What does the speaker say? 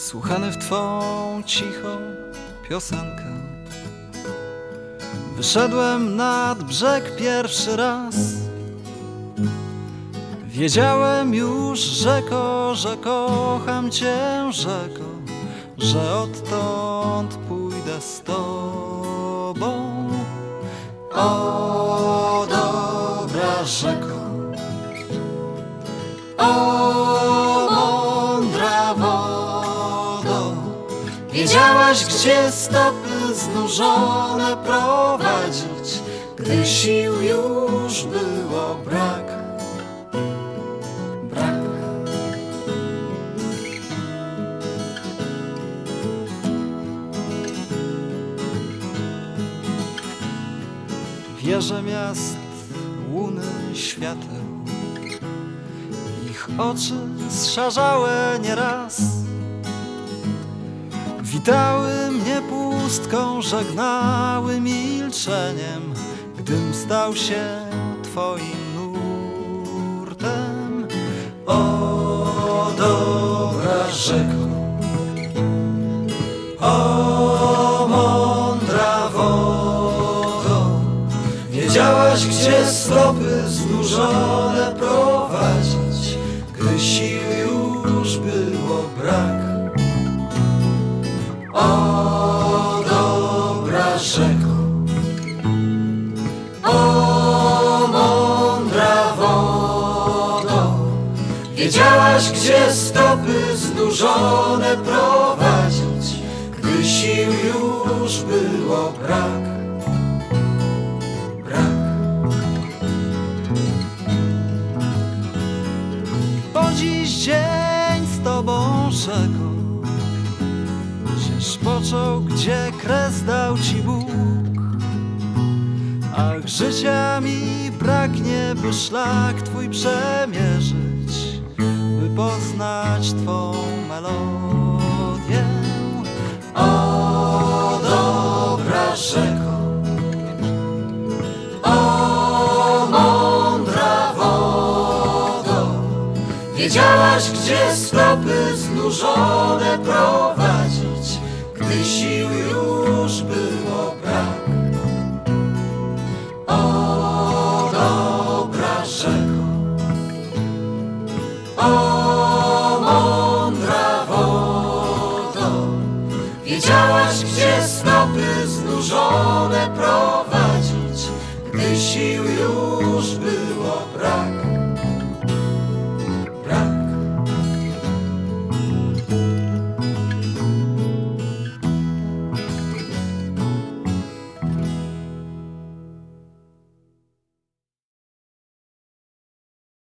wsłuchany w twą cichą piosenkę. Wyszedłem nad brzeg pierwszy raz. Wiedziałem już, rzeko, że kocham cię, rzeko, że odtąd pójdę z tobą. O dobra rzeko, o mądra wodo, wiedziałaś, gdzie stopy znużone prowadzić, gdy sił już było brak. Wieże miast, łuny świateł, ich oczy zszarzałe nieraz witały mnie pustką, żegnały milczeniem, gdym stał się twoim nurtem. O dobra rzeko, o mądra wodo, wiedziałaś, gdzie stopy znużone prowadzić, gdy sił już było brak. O dobra rzeko, o mądra wodo, wiedziałaś, gdzie stopy znużone prowadzić, gdy sił już było brak. Po dziś dzień z tobą rzeką się szpoczął, gdzie kres dał ci Bóg. Ach, życia mi braknie, by szlak twój przemierzyć, by poznać twą melodię. O dobra rzeko, o mądra wodo, wiedziałaś, gdzie stopy znużone prowadzić, gdy sił już było brak. O dobra rzeko, o mądra wodo, wiedziałaś, gdzie stopy znużone prowadzić, gdy sił już było brak.